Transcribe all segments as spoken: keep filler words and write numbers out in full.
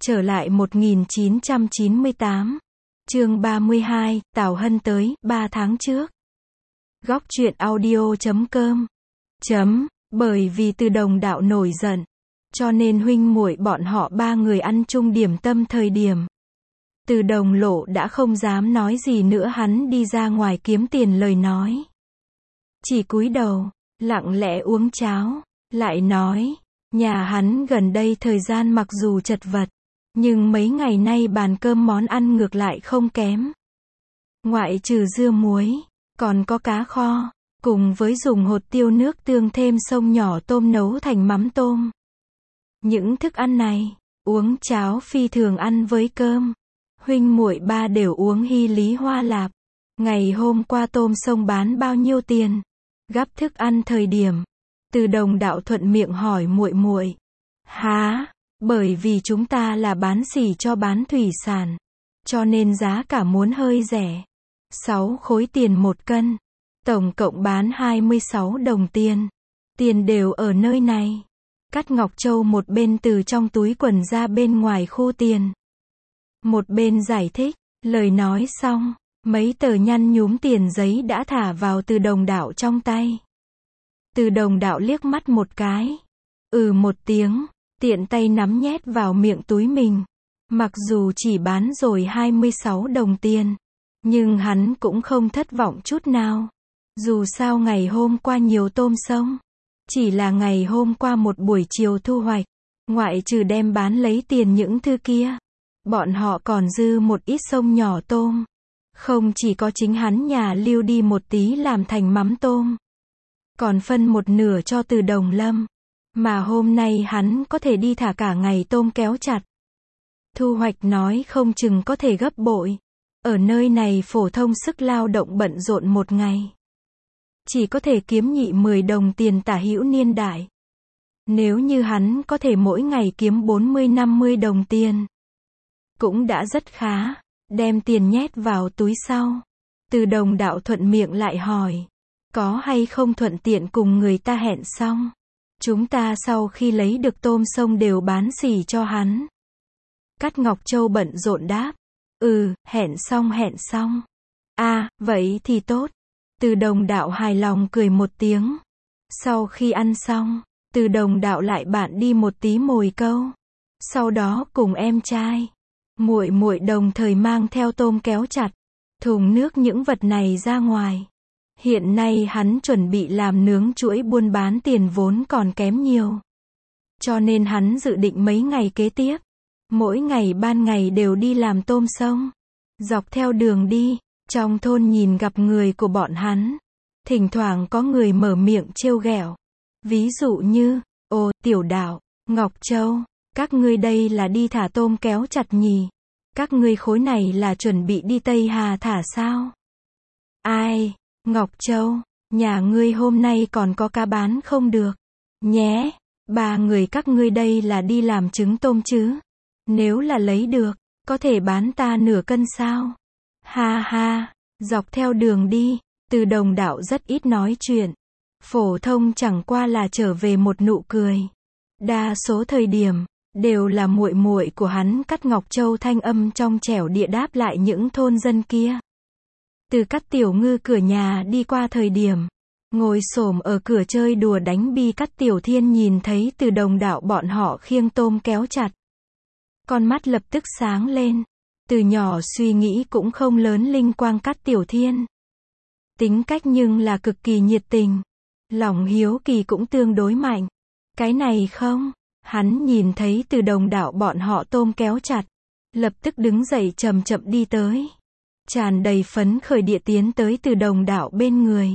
Trở lại một nghìn chín trăm chín mươi tám. Chương ba mươi hai, Tào Hân tới, ba tháng trước. Góc truyện audio chấm com. Chấm, bởi vì Từ Đồng đạo nổi giận, cho nên huynh muội bọn họ ba người ăn chung điểm tâm thời điểm. Từ Đồng Lộ đã không dám nói gì nữa, hắn đi ra ngoài kiếm tiền lời nói. Chỉ cúi đầu, lặng lẽ uống cháo, lại nói, nhà hắn gần đây thời gian mặc dù chật vật, nhưng mấy ngày nay bàn cơm món ăn ngược lại không kém. Ngoại trừ dưa muối, còn có cá kho, cùng với dùng hột tiêu nước tương thêm sông nhỏ tôm nấu thành mắm tôm. Những thức ăn này, uống cháo phi thường ăn với cơm. Huynh muội ba đều uống Hy Lý Hoa Lạp. Ngày hôm qua tôm sông bán bao nhiêu tiền? Gắp thức ăn thời điểm, Từ Đồng đạo thuận miệng hỏi muội muội. Há, bởi vì chúng ta là bán xỉ cho bán thủy sản, cho nên giá cả muốn hơi rẻ. sáu khối tiền một cân, tổng cộng bán hai mươi sáu đồng tiền. Tiền đều ở nơi này. Cát Ngọc Châu một bên từ trong túi quần ra bên ngoài khu tiền, một bên giải thích. Lời nói xong, mấy tờ nhăn nhúm tiền giấy đã thả vào Từ Đồng đạo trong tay. Từ Đồng đạo liếc mắt một cái, ừ một tiếng, tiện tay nắm nhét vào miệng túi mình. Mặc dù chỉ bán rồi hai mươi sáu đồng tiền, nhưng hắn cũng không thất vọng chút nào. Dù sao ngày hôm qua nhiều tôm sông, chỉ là ngày hôm qua một buổi chiều thu hoạch, ngoại trừ đem bán lấy tiền những thứ kia, bọn họ còn dư một ít sông nhỏ tôm. Không chỉ có chính hắn nhà lưu đi một tí làm thành mắm tôm, còn phân một nửa cho Từ Đồng Lâm. Mà hôm nay hắn có thể đi thả cả ngày tôm kéo chặt. Thu hoạch nói không chừng có thể gấp bội. Ở nơi này phổ thông sức lao động bận rộn một ngày, chỉ có thể kiếm nhị mười đồng tiền tả hữu niên đại. Nếu như hắn có thể mỗi ngày kiếm bốn mươi năm mươi đồng tiền, cũng đã rất khá. Đem tiền nhét vào túi sau, Từ Đồng đạo thuận miệng lại hỏi, có hay không thuận tiện cùng người ta hẹn xong, chúng ta sau khi lấy được tôm sông đều bán xỉ cho hắn. Cát Ngọc Châu bận rộn đáp, ừ, hẹn xong hẹn xong. À, vậy thì tốt. Từ Đồng đạo hài lòng cười một tiếng. Sau khi ăn xong, Từ Đồng đạo lại bạn đi một tí mồi câu. Sau đó cùng em trai, muội muội đồng thời mang theo tôm kéo chặt, thùng nước những vật này ra ngoài. Hiện nay hắn chuẩn bị làm nướng chuỗi buôn bán, tiền vốn còn kém nhiều. Cho nên hắn dự định mấy ngày kế tiếp, mỗi ngày ban ngày đều đi làm tôm sông. Dọc theo đường đi, trong thôn nhìn gặp người của bọn hắn, thỉnh thoảng có người mở miệng trêu ghẹo. Ví dụ như, ồ, Tiểu Đạo, Ngọc Châu, các ngươi đây là đi thả tôm kéo chặt nhỉ? Các ngươi khối này là chuẩn bị đi Tây Hà thả sao? Ai, Ngọc Châu, nhà ngươi hôm nay còn có cá bán không được? Nhé, ba người các ngươi đây là đi làm trứng tôm chứ? Nếu là lấy được, có thể bán ta nửa cân sao? Ha ha, dọc theo đường đi, Từ Đồng đạo rất ít nói chuyện. Phổ thông chẳng qua là trở về một nụ cười. Đa số thời điểm, đều là muội muội của hắn Cát Ngọc Châu thanh âm trong trẻo địa đáp lại những thôn dân kia. Từ Cát Tiểu Ngư cửa nhà đi qua thời điểm, ngồi xổm ở cửa chơi đùa đánh bi, Cát Tiểu Thiên nhìn thấy Từ Đồng đạo bọn họ khiêng tôm kéo chặt, con mắt lập tức sáng lên. Từ nhỏ suy nghĩ cũng không lớn linh quang Cát Tiểu Thiên, tính cách nhưng là cực kỳ nhiệt tình, lòng hiếu kỳ cũng tương đối mạnh. Cái này không, hắn nhìn thấy Từ Đồng đạo bọn họ tôm kéo chặt, lập tức đứng dậy chậm chậm đi tới, tràn đầy phấn khởi địa tiến tới Từ Đồng đạo bên người.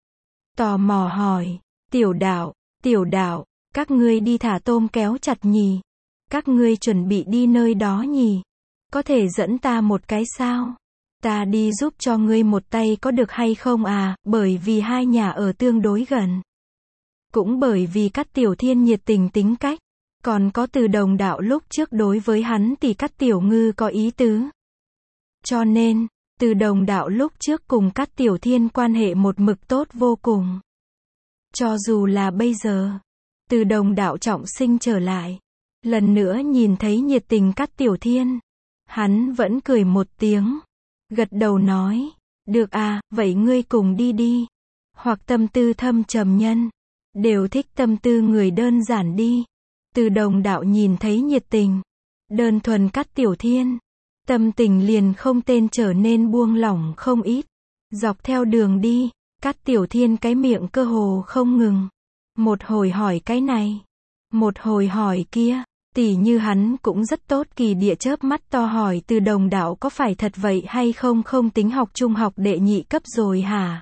Tò mò hỏi, Tiểu Đạo, Tiểu Đạo, các ngươi đi thả tôm kéo chặt nhỉ? Các ngươi chuẩn bị đi nơi đó nhỉ? Có thể dẫn ta một cái sao? Ta đi giúp cho ngươi một tay có được hay không à? Bởi vì hai nhà ở tương đối gần, cũng bởi vì Cát Tiểu Thiên nhiệt tình tính cách, còn có Từ Đồng đạo lúc trước đối với hắn thì Cát Tiểu Ngư có ý tứ. Cho nên, Từ Đồng đạo lúc trước cùng Cát Tiểu Thiên quan hệ một mực tốt vô cùng. Cho dù là bây giờ, Từ Đồng đạo trọng sinh trở lại, Lần nữa nhìn thấy nhiệt tình Cát Tiểu Thiên, hắn vẫn cười một tiếng, gật đầu nói, được à, vậy ngươi cùng đi đi. Hoặc tâm tư thâm trầm nhân, đều thích tâm tư người đơn giản đi. Từ Đồng đạo nhìn thấy nhiệt tình, đơn thuần Cát Tiểu Thiên, tâm tình liền không tên trở nên buông lỏng không ít. Dọc theo đường đi, Cát Tiểu Thiên cái miệng cơ hồ không ngừng. Một hồi hỏi cái này, một hồi hỏi kia, tỉ như hắn cũng rất tốt kỳ địa chớp mắt to hỏi Từ Đồng đạo có phải thật vậy hay không, không tính học trung học đệ nhị cấp rồi hả?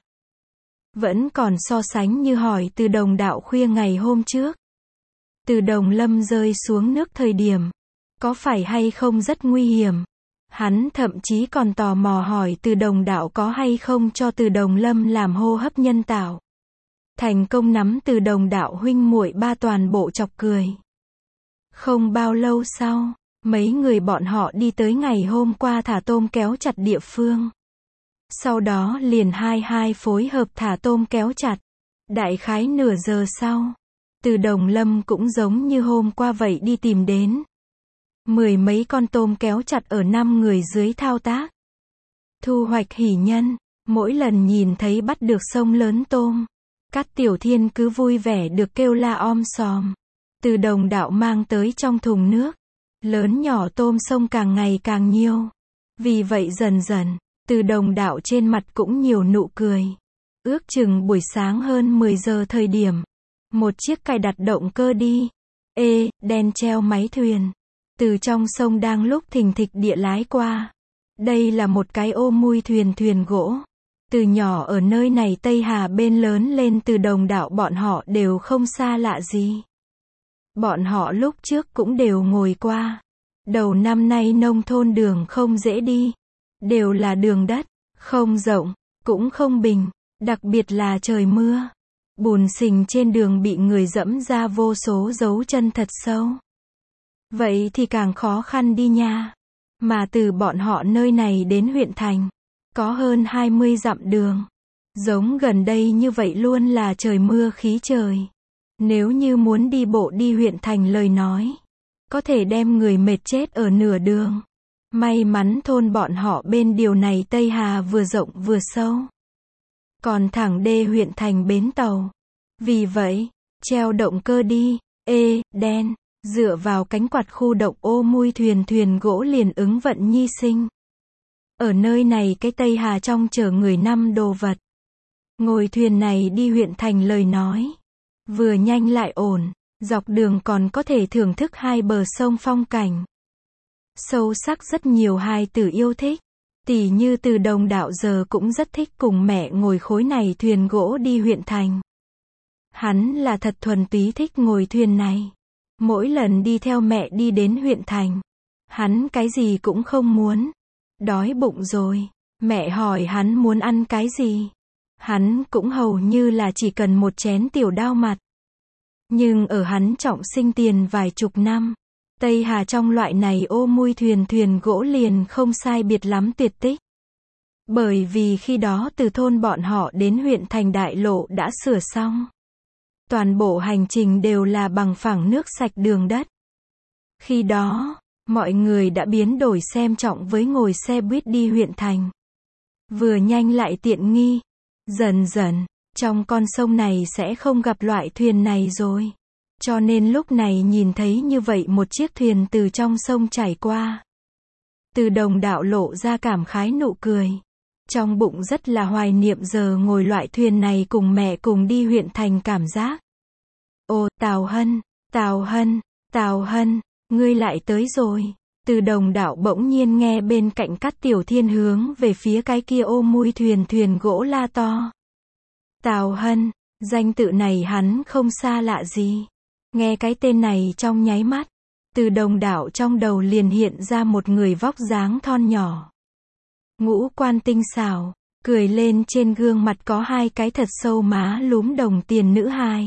Vẫn còn so sánh như hỏi Từ Đồng đạo khuya ngày hôm trước. Từ Đồng Lâm rơi xuống nước thời điểm, có phải hay không rất nguy hiểm? Hắn thậm chí còn tò mò hỏi Từ Đồng đạo có hay không cho Từ Đồng Lâm làm hô hấp nhân tạo. Thành công nắm Từ Đồng đạo huynh muội ba toàn bộ chọc cười. Không bao lâu sau, mấy người bọn họ đi tới ngày hôm qua thả tôm kéo chặt địa phương. Sau đó liền hai hai phối hợp thả tôm kéo chặt. Đại khái nửa giờ sau, Từ Đồng Lâm cũng giống như hôm qua vậy đi tìm đến. Mười mấy con tôm kéo chặt ở năm người dưới thao tác. Thu hoạch hỉ nhân, mỗi lần nhìn thấy bắt được sông lớn tôm, Cát Tiểu Thiên cứ vui vẻ được kêu la om sòm. Từ Đồng đạo mang tới trong thùng nước, lớn nhỏ tôm sông càng ngày càng nhiều. Vì vậy dần dần, Từ Đồng đạo trên mặt cũng nhiều nụ cười. Ước chừng buổi sáng hơn mười giờ thời điểm, một chiếc cài đặt động cơ đi, ê, đen treo máy thuyền, từ trong sông đang lúc thình thịch địa lái qua. Đây là một cái ô mui thuyền thuyền gỗ. Từ nhỏ ở nơi này Tây Hà bên lớn lên Từ Đồng đạo bọn họ đều không xa lạ gì. Bọn họ lúc trước cũng đều ngồi qua. Đầu năm nay nông thôn đường không dễ đi. Đều là đường đất, không rộng, cũng không bình, đặc biệt là trời mưa. Bùn sình trên đường bị người dẫm ra vô số dấu chân thật sâu. Vậy thì càng khó khăn đi nha. Mà từ bọn họ nơi này đến huyện thành, có hơn hai mươi dặm đường. Giống gần đây như vậy luôn là trời mưa khí trời. Nếu như muốn đi bộ đi huyện thành lời nói, có thể đem người mệt chết ở nửa đường. May mắn thôn bọn họ bên điều này Tây Hà vừa rộng vừa sâu. Còn thẳng đê huyện thành bến tàu. Vì vậy, treo động cơ đi, ê, đen, dựa vào cánh quạt khu động ô mui thuyền thuyền gỗ liền ứng vận nhi sinh. Ở nơi này cái Tây Hà trong chở người năm đồ vật. Ngồi thuyền này đi huyện thành lời nói, vừa nhanh lại ổn, dọc đường còn có thể thưởng thức hai bờ sông phong cảnh. Sâu sắc rất nhiều hài tử yêu thích. Tỉ như Từ Đồng đạo giờ cũng rất thích cùng mẹ ngồi khối này thuyền gỗ đi huyện thành. Hắn là thật thuần túy thích ngồi thuyền này. Mỗi lần đi theo mẹ đi đến huyện thành, hắn cái gì cũng không muốn. Đói bụng rồi, mẹ hỏi hắn muốn ăn cái gì. Hắn cũng hầu như là chỉ cần một chén tiểu đao mặt. Nhưng ở hắn trọng sinh tiền vài chục năm, Tây Hà trong loại này ô mui thuyền thuyền gỗ liền không sai biệt lắm tuyệt tích. Bởi vì khi đó từ thôn bọn họ đến huyện thành đại lộ đã sửa xong. Toàn bộ hành trình đều là bằng phẳng nước sạch đường đất. Khi đó, mọi người đã biến đổi xem trọng với ngồi xe buýt đi huyện thành. Vừa nhanh lại tiện nghi. Dần dần, trong con sông này sẽ không gặp loại thuyền này rồi. Cho nên lúc này nhìn thấy như vậy một chiếc thuyền từ trong sông chảy qua. Từ Đồng đạo lộ ra cảm khái nụ cười. Trong bụng rất là hoài niệm giờ ngồi loại thuyền này cùng mẹ cùng đi huyện thành cảm giác. Ồ, Tào Hân, Tào Hân, Tào Hân, ngươi lại tới rồi. Từ Đồng đạo bỗng nhiên nghe bên cạnh Cát Tiểu Thiên hướng về phía cái kia ô mui thuyền thuyền gỗ la to. Tào Hân, danh tự này hắn không xa lạ gì. Nghe cái tên này trong nháy mắt, Từ Đồng đạo trong đầu liền hiện ra một người vóc dáng thon nhỏ. Ngũ quan tinh xảo, cười lên trên gương mặt có hai cái thật sâu má lúm đồng tiền nữ hài.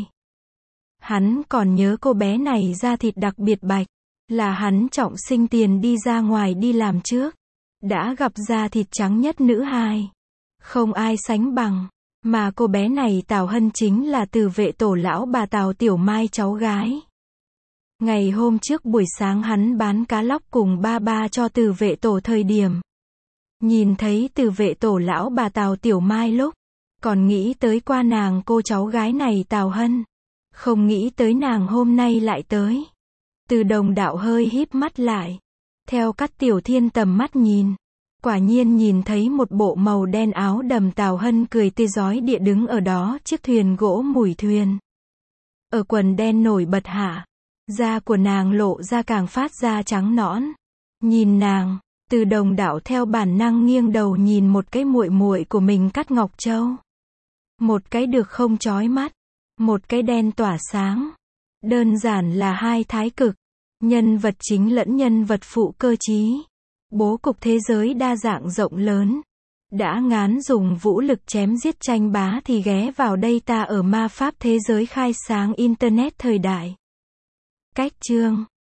Hắn còn nhớ cô bé này da thịt đặc biệt bạch, là hắn trọng sinh tiền đi ra ngoài đi làm trước. Đã gặp da thịt trắng nhất nữ hài. Không ai sánh bằng. Mà cô bé này Tào Hân chính là từ vệ tổ lão bà Tào Tiểu Mai cháu gái. Ngày hôm trước buổi sáng hắn bán cá lóc cùng ba ba cho Từ Vệ Tổ thời điểm. Nhìn thấy Từ Vệ Tổ lão bà Tào Tiểu Mai lúc, còn nghĩ tới qua nàng cô cháu gái này Tào Hân. Không nghĩ tới nàng hôm nay lại tới. Từ Đồng Đạo hơi híp mắt lại. Theo Cát Tiểu Thiên tầm mắt nhìn. Quả nhiên nhìn thấy một bộ màu đen áo đầm Tào Hân cười tươi rói địa đứng ở đó chiếc thuyền gỗ mủi thuyền. Ở quần đen nổi bật hạ. Da của nàng lộ ra càng phát ra trắng nõn. Nhìn nàng, Từ Đồng Đạo theo bản năng nghiêng đầu nhìn một cái muội muội của mình Cát Ngọc Châu. Một cái được không chói mắt, một cái đen tỏa sáng. Đơn giản là hai thái cực, nhân vật chính lẫn nhân vật phụ cơ trí. Bố cục thế giới đa dạng rộng lớn. Đã ngán dùng vũ lực chém giết tranh bá thì ghé vào đây ta ở ma pháp thế giới khai sáng Internet thời đại. Cách chương